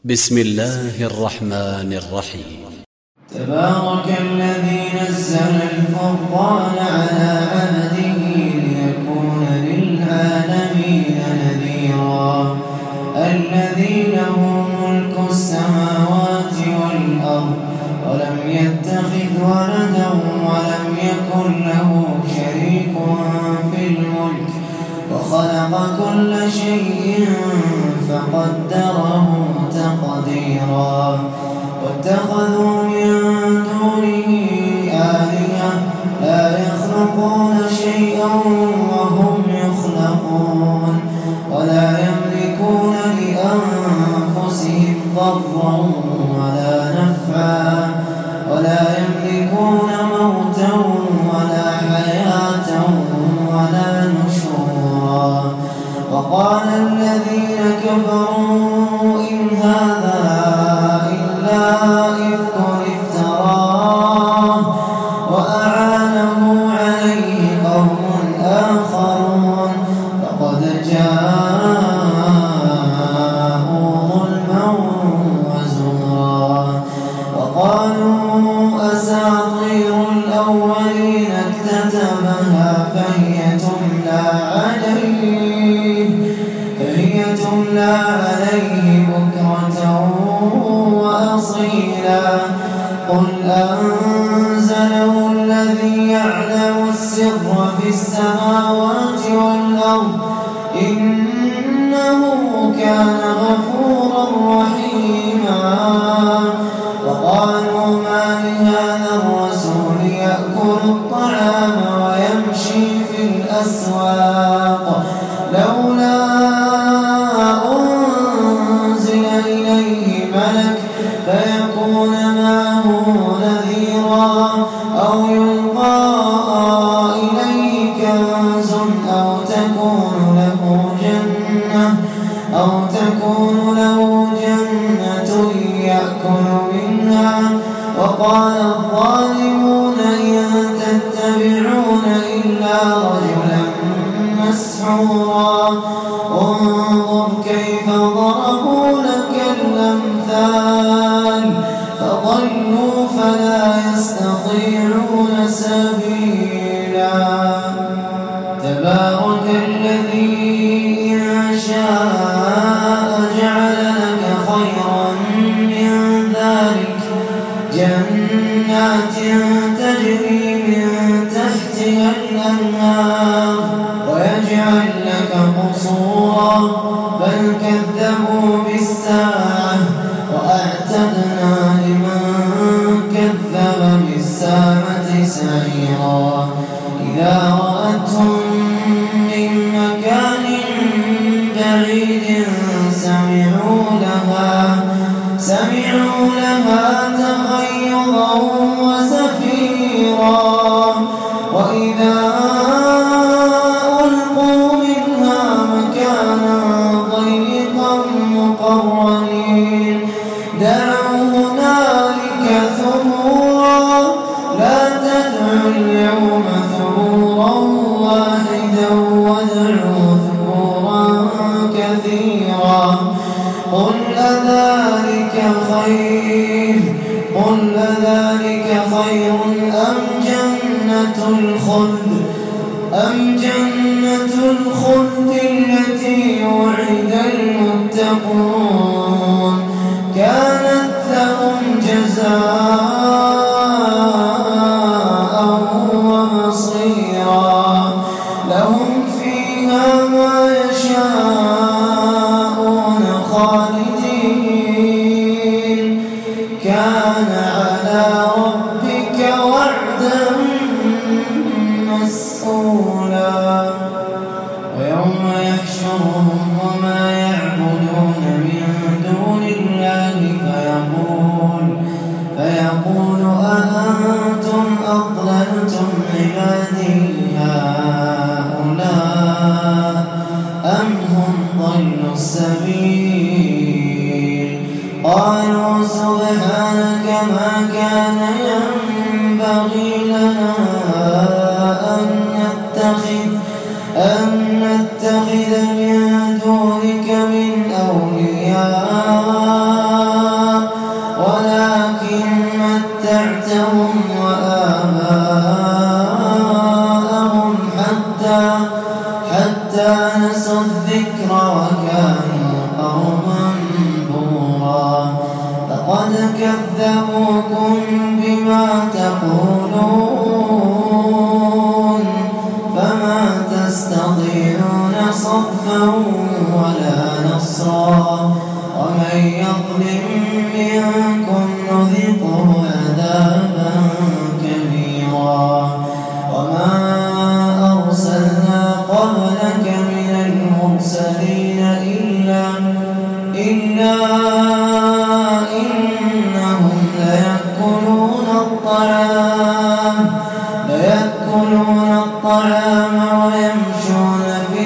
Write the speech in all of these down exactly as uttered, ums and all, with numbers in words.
بسم الله الرحمن الرحيم. تبارك الذي نزل الفرقان على عبده ليكون للعالمين نذيرا. الذي له ملك السماوات والأرض ولم يتخذ ولدا ولم يكن له شريك في الملك وخلق كل شيء فقدره تقديرا. واتخذوا من دونه آلهة لا يخلقون شيئا وهم يخلقون ولا يملكون لأنفسهم ضرا ولا نفعا ولا يملكون موتا ولا حياة ولا نشورا. وقال الذين كفروا إن هذا إلا إفك افتراه وأعانه عليه قوم آخرون فقد جاءوا ظلما وزورا. وقالوا أساطير الأولين اكتتبها فهي تملى عليه فهي تملى عليه بكرة وأصيلا. قل أنزله الذي يعلم السر في السماوات والأرض إنه كان غفورا رحيما. وقالوا ما لهذا الرسول يأكل الطعام ويمشي في الأسواق لولا أنزل إليه ملك فيكون معه نذيرا أو يلقى إليه كنز أو تكون له جنة أو تكون له جنة يأكل منها. وقال الظالمون إن تتبعون إلا رجلا مسحورا. انظر كيف ضربوا لك الأمثال فضلوا فلا يستطيعون سبيلا. تبارك الذي إن شاء جعل لك خيرا من ذلك جنات تجري من تحتها الأنهار ويجعل لك قصورا بل كذبوا بالساعة وأعتدنا لمن كذب بالساعة سعيرا. إذا رأتهم من مكان بعيد سمعوا لها سمعوا لها تغيظا وزفيرا. وإذا ألقوا منها مكانا ضيقا مقرنين دعوا هنالك ثبورا لا تدعوا اليوم ثبورا واحدا وادعوا ثبورا كثيرا. قل أذلك خير قل أذلك خير أم جنة الخلد أم جنة الخلد التي وعد المتقون كانت لهم جزاء ومصيرا. لهم فيها ما يشاءون خالدين كان على ربك وعدا مسئولا. ويوم يحشرهم وما يعبدون من دون الله فيقول فيقول أأنتم أضللتم عبادي هؤلاء أم هم ضلوا السبيل. قالوا سبحانك ما كان ينبغي لنا أن نتخذ أن نتخذ من دونك من أولياء كذبوكم بما تقولون فما تستطيعون صرفا ولا نصرا ومن يظلم منكم نذقه عذابا كبيرا وما أرسلنا قبلك من المرسلين إلا إلا إنهم ليأكلون الطعام ليأكلون الطعام ويمشون في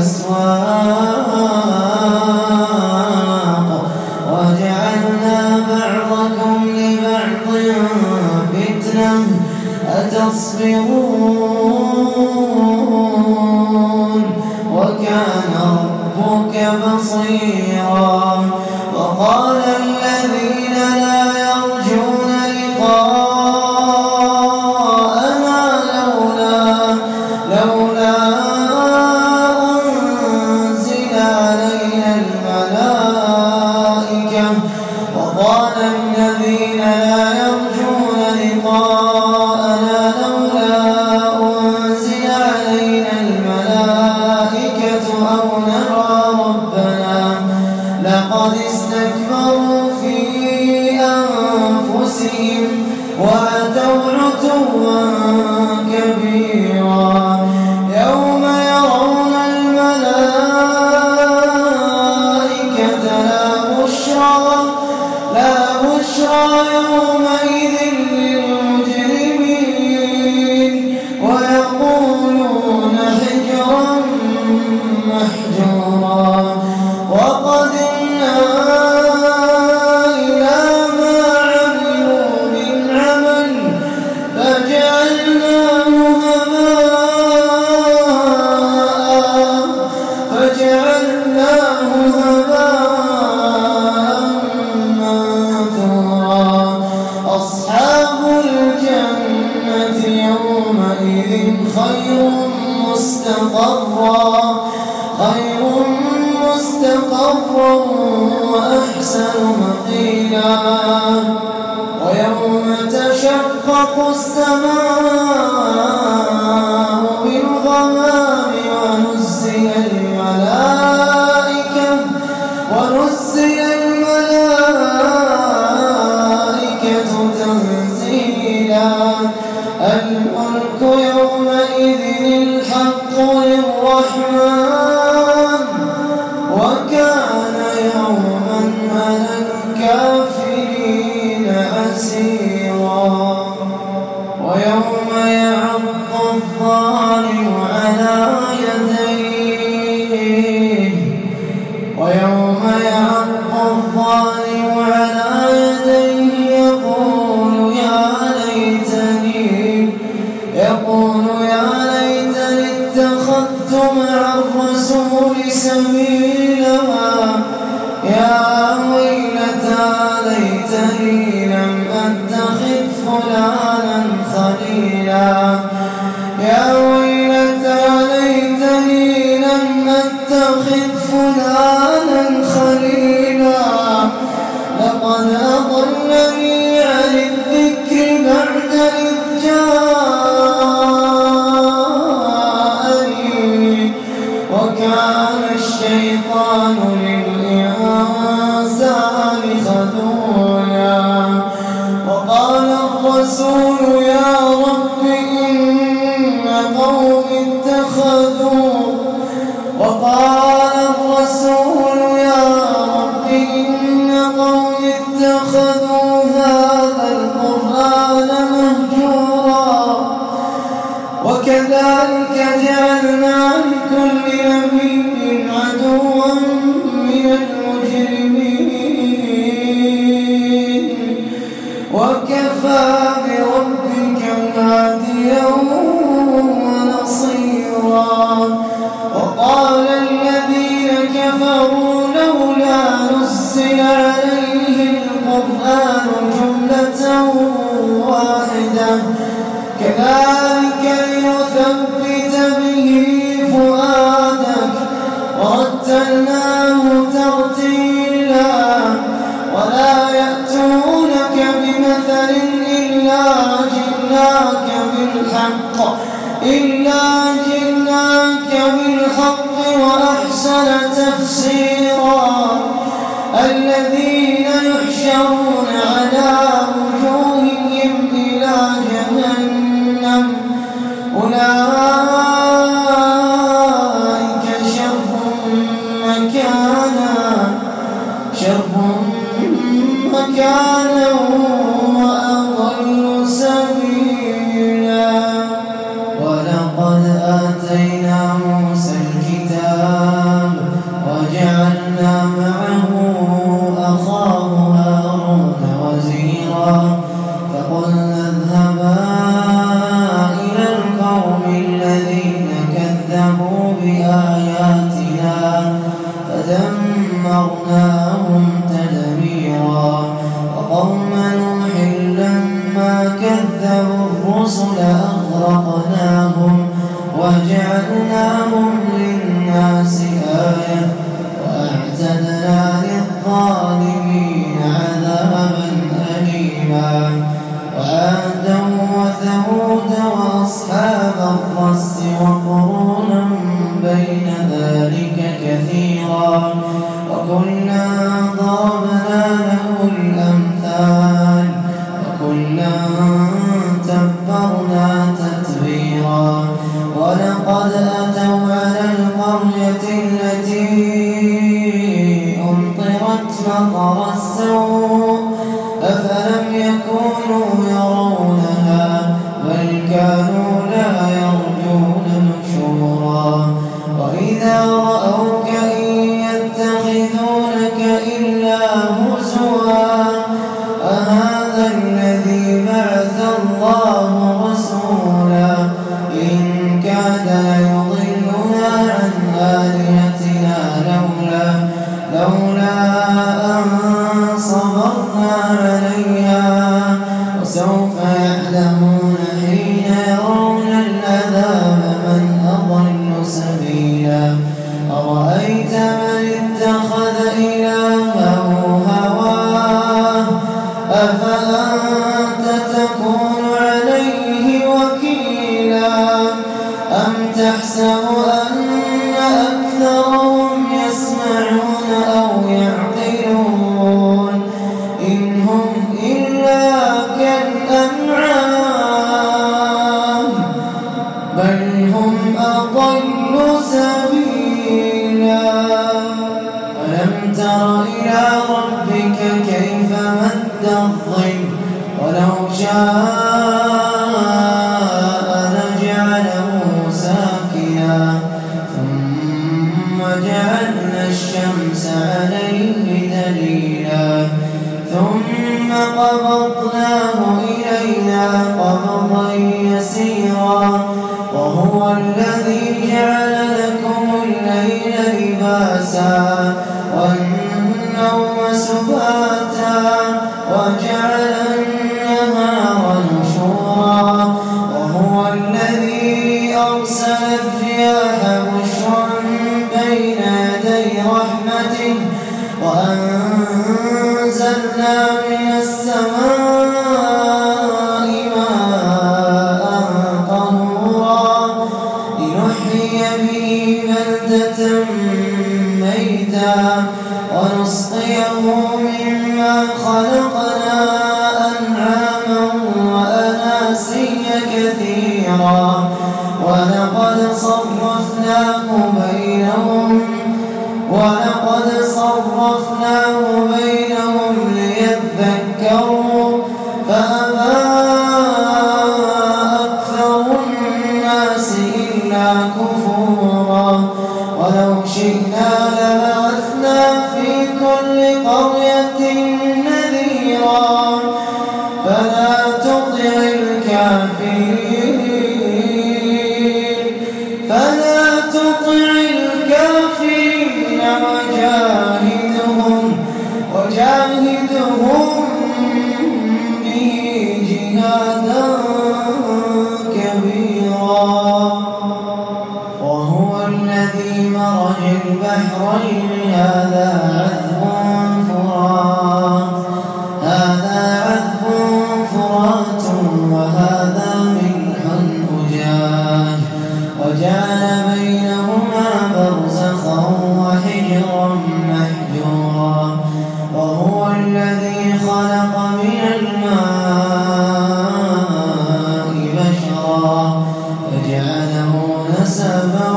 الأسواق وجعلنا بعضكم لبعض فتنة أتصبرون وكان ربك بصيرا وقال الذين لا يرجون لقاءنا لولا لولا أنزل علينا الملائكة وقال الذين لا يرجون لقاءنا لولا أنزل علينا الملائكة أو نرى ربنا لقد استكبروا في أنفسهم وأتوا عتوا كبيرا يوم يرون الملائكة لا بشرى لا بشرى يومئذ للمجرمين ويقولون حجرا محجورا وقدمنا إلى ما عملوا من عمل فجعلناه هباء فجعلناه هباء منثورا أصحاب الجنة يومئذ خير مستقرا خير مستقرا وأحسن مقيلا ويوم تشقق السماء بالغمام ونزل الملائكة ونزل الملائكة تنزيلا الملك يومئذ الحق للرحمن وكان يوما على الكافرين عسيرا ويوم يعض الظالم على يديه ويوم يعض الظالم على يديه يقول يا ليتني يقول يا ليتني اتخذت مع الرسول سبيلا يا ويلتى ليتني لم أتخذ فلانا خليلا يا ويلتى ليتني لم أتخذ فلانا خليلا لقد أضلني عن الذكر بعد إذ جاءني وكان الشيطان للإنسان خذولا وقال الرسول يا رب إن قوم اتخذوا وقال الرسول يا رب إن قوم اتخذوا هذا القرآن مهجورا وكذلك جعلنا لكل نبي عدوا من المجرمين وكفى بربك هاديا ونصيرا وقال الذين كفروا لولا نزل عليه القرآن جملة واحدة كذلك لنثبت به فؤادك ورتلناه ترتيلا ولا يأتونك الحق وأحسن تفسيرا. الذين يحشرون على وجوههم إلى جهنم أولئك شر مكانا شر مكانا وأضل سبيلا. ولقد آتينا موسى الكتاب وجعلنا معه أخاه هارون وزيرا فقلنا اذهبا إلى القوم الذين كذبوا بآياتنا فدمرناهم تدميرا. وقوم نوح لما كذبوا الرسل أغرقناهم وجعلناهم للناس آية وأعتدنا للظالمين عذابا أليما. وعادا وثمود وأصحاب الرس وقرونا بين ذلك كثيرا وكلا ضربنا له الأمثال وكلا تبرنا تتبيرا. ولقد أتوا على القرية التي أمطرت مطر السوء أفلم يكونوا يرونها بل كانوا لا يرجون نشورا. وإذا رأوك إن يتخذونك إلا هزوا أهذا الذي بعث الله رسولا إن كاد ليضلنا عن آلهتنا لولا لولا أن صبرنا عليها وسوف يعلمون حين يرون العذاب من أضل سبيلا. أرأيت من اتخذ إلهه هواه أفأنت تكون عليه وكيلا أم تحسب أن أكثرهم يسمعون أو يعقلون إن هم إلا كالأنعام بل هم أضل سبيلا. ألم تر إلى ربك كيف مد الظل ولو شاء لجعله ساكنا ثم جعلنا الشمس عليه دليلا ثم قبضناه إلينا قبضا يسيرا. وهو الذي جعل لكم الليل لباسا والنوم سباتا وجعل النهار نشورا. وهو الذي أرسل الرياح بشرا بين يدي رحمته وأنزلنا من السماء ماء طهورا لنحيي به بلدة ميتا ونسقيه مما خلقنا أنعاما وأناسيا كثيرا. ولقد صرفناه بينهم ولقد صرفناه بينهم ليذكروا فأبى أكثر الناس إلا كفورا. ولو شئنا لبعثنا في كل قرية نذيرا فلا تطع الكافرين فلا تطع الكافرين وجاهدهم وجاهدهم به جهادا كبيرا. وهو الذي مرج البحرين هذا عذب فرات هذا عذب فرات وهذا ملح أجاج وجعل بينهما وهو الذي خلق من الماء بشرا فجعله نسبا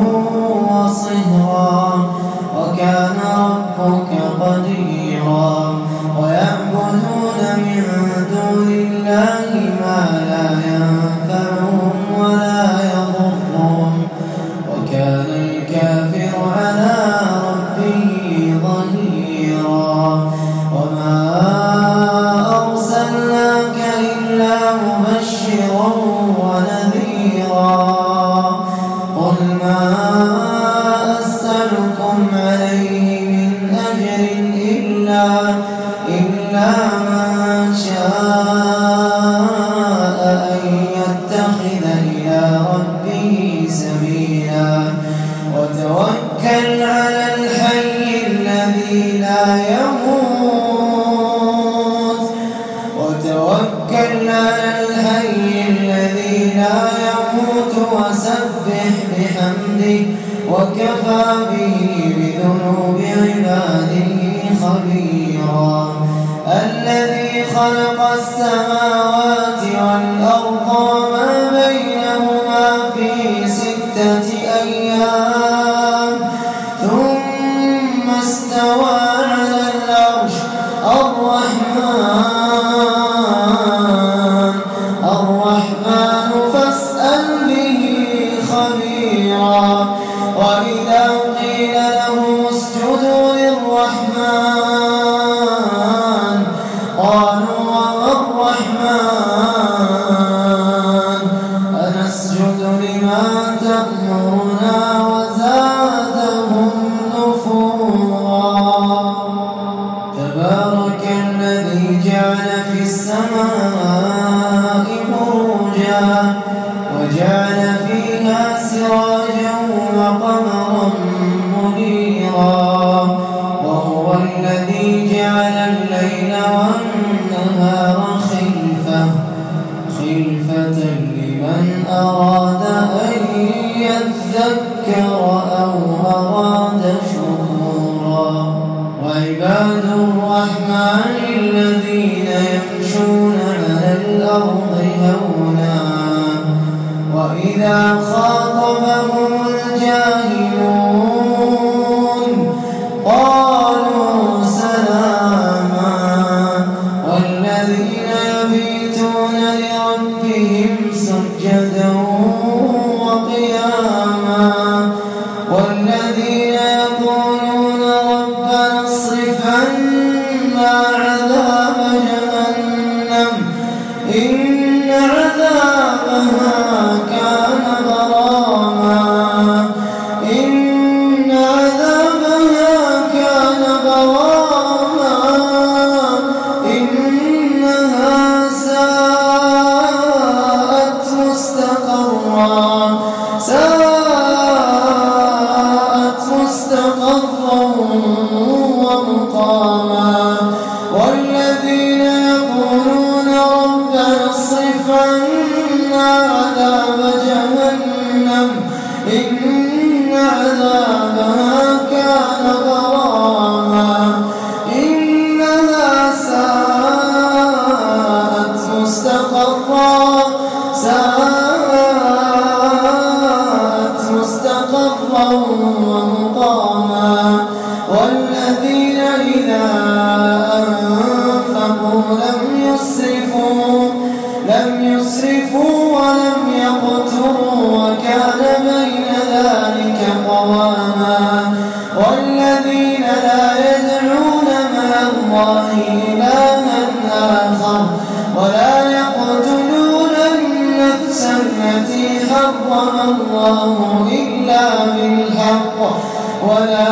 وصهرا وكان ربك قديرا ويعبدون من دون الله ما لا ينفعهم ولا يضرهم وكان الكافر على ربه ظهيرا وما أرسلناك إلا مبشرا ونذيرا قل ما أسألكم عليه من أجر إلا إلا من شاء أن يتخذ إلى ربه سبيلا وتوكل على الحي الذي لا يموت وتوكل على الحي الذي لا يموت وسبح بحمده وكفى به بذنوب عباده خبيرا الذي خلق السماوات والأرض وما بينهما في ستة أيام ثم استوى على العرش الرحمن الرحمن فاسأل به خبيرا وإذا قيل لهم اسجدوا للرحمن قالوا وما الرحمن أنسجد لما تأمرنا وزادهم نفورا تبارك الذي جعل في السماء بروجا وجعل فيها سراجا وقمرا منيرا وهو الذي جعل الليل والنهار خلفة خلفة لمن أراد أن يذكر أو أراد شكورا وعباد الرحمن الذين يمشون على الأرض هونا وإذا خاطبهم الجاهلون قالوا سلاما والذين يبيتون لربهم سجدا وقياما والذين يقولون ربنا اصرف عنا عذاب جهنم إن عذابها كان غراما إن عذابها كان غراما إنها ساءت مستقرا ساءت مستقرا ومقاما والذين يقولون ربنا اصرف عنا عذاب جهنم إن عذابها كان غراما إنها ساءت مستقرا ساءت مستقرا ومقاما والذين إذا أنفقوا لم يسرفوا لم يسرفوا ولم يقتروا وكان بين ذلك قواما والذين لا يدعون مع الله إلها آخر ولا يقتلون النفس التي حرم الله إلا بالحق ولا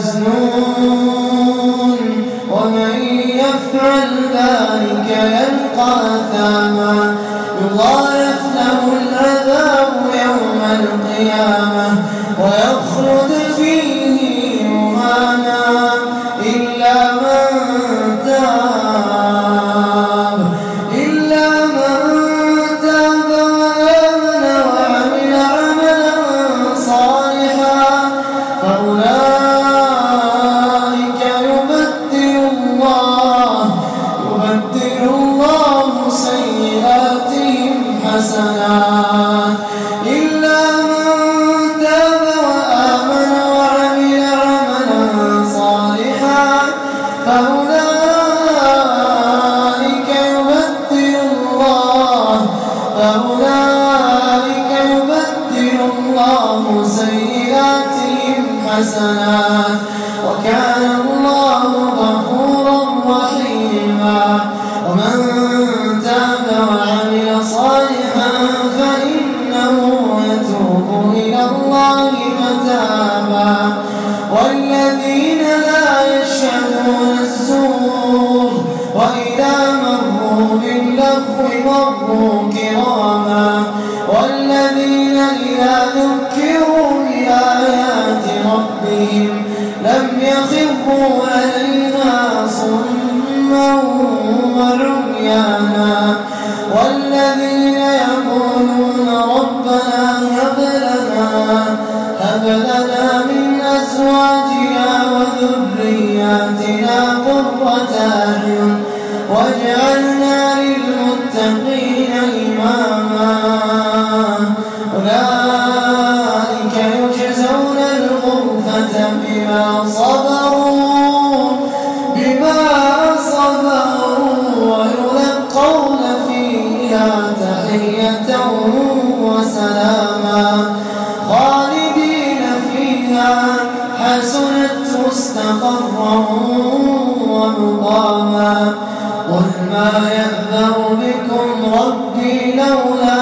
يزنون ومن يفعل ذلك يلقى أثاما يضاعف له العذاب يوم القيامة ويخلد فيه مهانا إلا من تاب إلا من تاب وآمن وعمل عملا صالحا فأولئك يبدل الله وعميانا والذين يقولون ربنا هب لنا هب لنا من أزواجنا وذرياتنا قرة أعين واجعلنا للمتقين إماما أولئك يجزون الغرفة بما صبروا بما صبروا ويلقون فيها تحية وسلاما خالدين فيها حسنت مستقرا ومقاما قل ما يأبأ بكم ربي لولا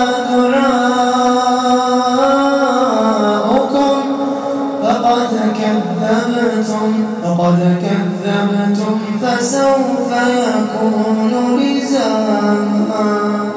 دعاؤكم فقد كذبتم فقد كذبتم فسوف يكون لزاما.